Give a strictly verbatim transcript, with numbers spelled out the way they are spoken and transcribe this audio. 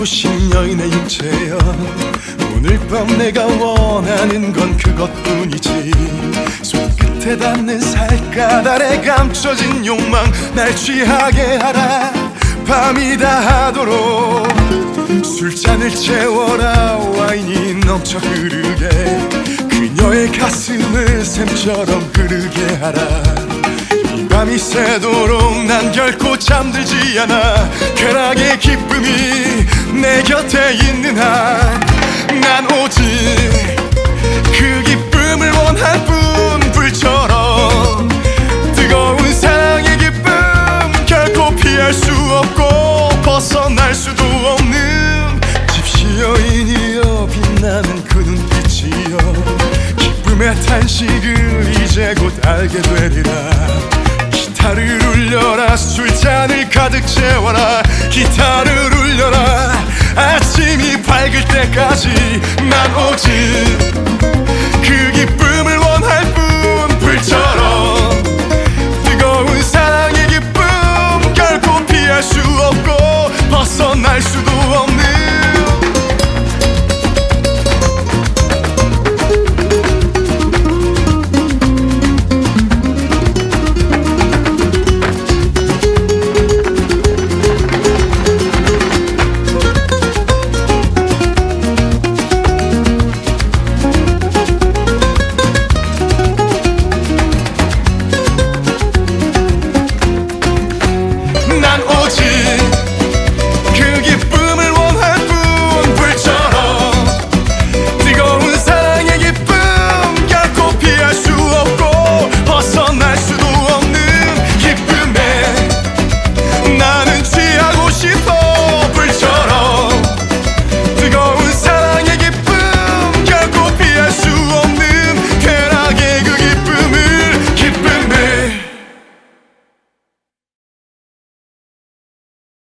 수신 여인의 육체여 오늘 밤 내가 원하는 건 그것뿐이지 손끝에 닿는 살갗아래 감춰진 욕망 날 취하게 하라 밤이 다하도록 술잔을 채워라 와인이 넘쳐 흐르게 그녀의 가슴을 샘처럼 흐르게 하라 이 밤이 새도록 난 결코 잠들지 않아 쾌락의 기쁨이 내 곁에 있는 한 난 오직 그 기쁨을 원할 뿐 불처럼 뜨거운 사랑의 기쁨 결코 피할 수 없고 벗어날 수도 없는 집시 여인이여 빛나는 그 눈빛이여 기쁨의 탄식을 이제 곧 알게 되리라 기타를 울려라 술잔을 가득 채워라 기타를 울려라 아침이 밝을 때까지 난 오직 그 기쁨을 원할 뿐 불처럼